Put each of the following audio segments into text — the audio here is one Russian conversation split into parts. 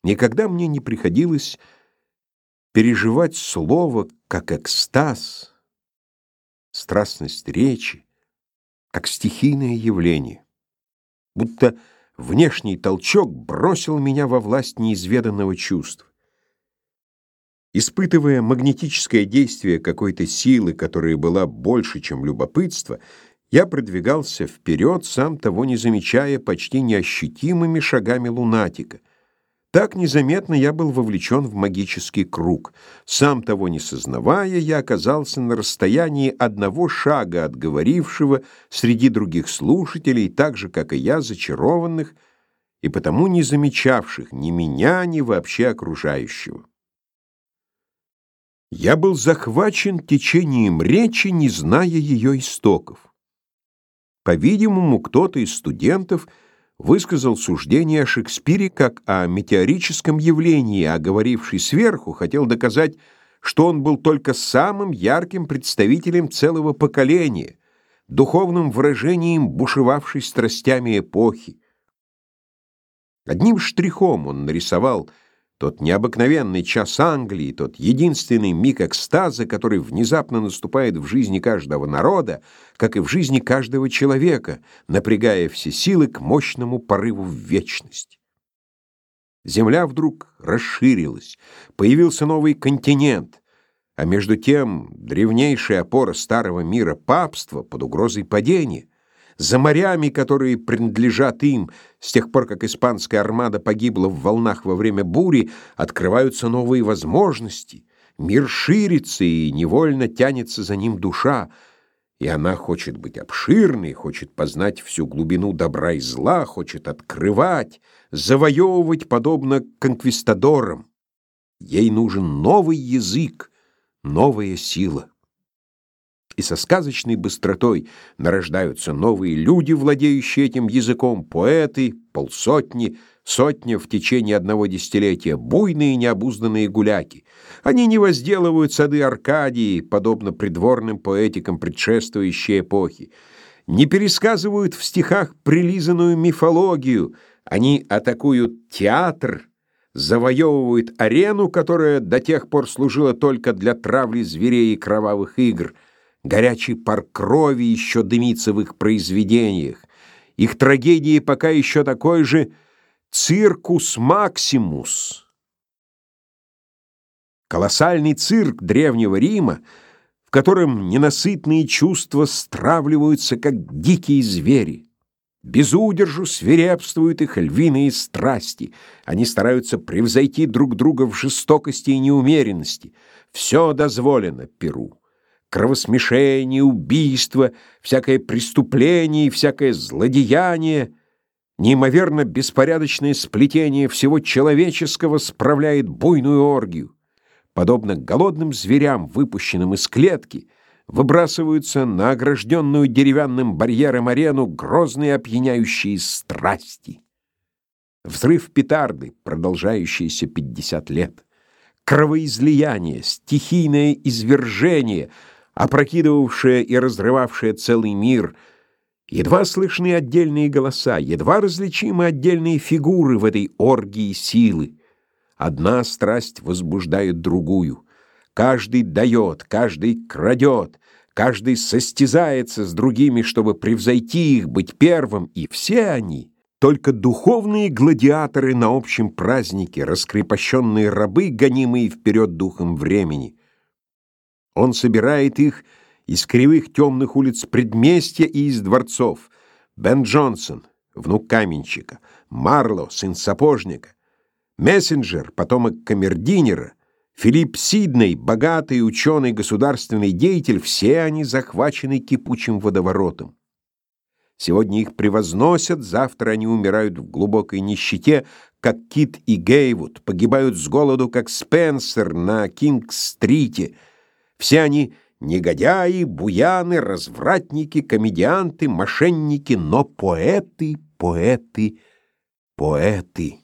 Никогда мне не приходилось переживать слово как экстаз, страстность речи, как стихийное явление, будто внешний толчок бросил меня во власть неизведанного чувства. Испытывая магнетическое действие какой-то силы, которая была больше, чем любопытство, я продвигался вперед, сам того не замечая, почти неощутимыми шагами лунатика. Так незаметно я был вовлечен в магический круг. Сам того не сознавая, я оказался на расстоянии одного шага от говорившего среди других слушателей, так же, как и я, зачарованных, и потому не замечавших ни меня, ни вообще окружающего. Я был захвачен течением речи, не зная ее истоков. По-видимому, кто-то из студентов высказал суждение о Шекспире как о метеорическом явлении, а говоривший сверху хотел доказать, что он был только самым ярким представителем целого поколения, духовным выражением бушевавшей страстями эпохи. Одним штрихом он нарисовал тот необыкновенный час Англии, тот единственный миг экстаза, который внезапно наступает в жизни каждого народа, как и в жизни каждого человека, напрягая все силы к мощному порыву в вечность. Земля вдруг расширилась, появился новый континент, а между тем древнейшая опора старого мира папства под угрозой падения. За морями, которые принадлежат им, с тех пор, как испанская армада погибла в волнах во время бури, открываются новые возможности. Мир ширится, и невольно тянется за ним душа, и она хочет быть обширной, хочет познать всю глубину добра и зла, хочет открывать, завоевывать, подобно конквистадорам. Ей нужен новый язык, новая сила. И со сказочной быстротой нарождаются новые люди, владеющие этим языком, поэты, полсотни, сотня в течение одного десятилетия, буйные необузданные гуляки. Они не возделывают сады Аркадии, подобно придворным поэтикам предшествующей эпохи, не пересказывают в стихах прилизанную мифологию, они атакуют театр, завоевывают арену, которая до тех пор служила только для травли зверей и кровавых игр. Горячий пар крови еще дымится в их произведениях. Их трагедии пока еще такой же «циркус максимус». Колоссальный цирк древнего Рима, в котором ненасытные чувства стравливаются, как дикие звери. Без удержу свирепствуют их львиные страсти. Они стараются превзойти друг друга в жестокости и неумеренности. Все дозволено Перу. Кровосмешение, убийство, всякое преступление и всякое злодеяние, неимоверно беспорядочное сплетение всего человеческого справляет буйную оргию. Подобно голодным зверям, выпущенным из клетки, выбрасываются на огражденную деревянным барьером арену грозные опьяняющие страсти. Взрыв петарды, продолжающийся 50 лет. Кровоизлияние, стихийное извержение, опрокидывавшее и разрывавшее целый мир. Едва слышны отдельные голоса, едва различимы отдельные фигуры в этой оргии силы. Одна страсть возбуждает другую. Каждый дает, каждый крадет, каждый состязается с другими, чтобы превзойти их, быть первым, и все они — только духовные гладиаторы на общем празднике, раскрепощенные рабы, гонимые вперед духом времени. Он собирает их из кривых темных улиц предместья и из дворцов. Бен Джонсон, внук каменщика, Марло, сын сапожника, Мессенджер, потомок камердинера, Филипп Сидней, богатый ученый, государственный деятель, все они захвачены кипучим водоворотом. Сегодня их превозносят, завтра они умирают в глубокой нищете, как Кит и Гейвуд, погибают с голоду, как Спенсер на Кинг-стрите. Все они негодяи, буяны, развратники, комедианты, мошенники, но поэты, поэты, поэты.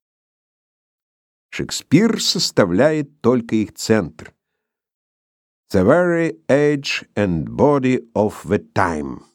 Шекспир составляет только их центр. The very age and body of the time.